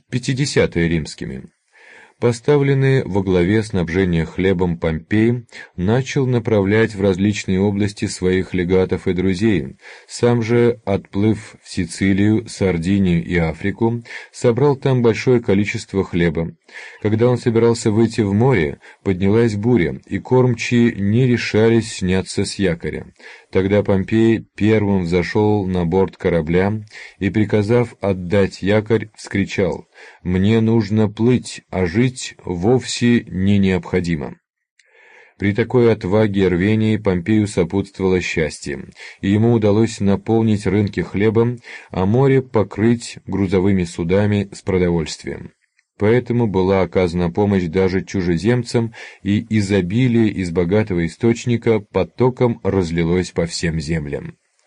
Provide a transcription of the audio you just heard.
50-е римскими. Поставленный во главе снабжения хлебом Помпей начал направлять в различные области своих легатов и друзей. Сам же, отплыв в Сицилию, Сардинию и Африку, собрал там большое количество хлеба. Когда он собирался выйти в море, поднялась буря, и кормчие не решались сняться с якоря. Тогда Помпей первым взошел на борт корабля и, приказав отдать якорь, вскричал: «Мне нужно плыть, а жить вовсе не необходимо». При такой отваге и рвении Помпею сопутствовало счастье, и ему удалось наполнить рынки хлебом, а море покрыть грузовыми судами с продовольствием. Поэтому была оказана помощь даже чужеземцам, и изобилие из богатого источника потоком разлилось по всем землям.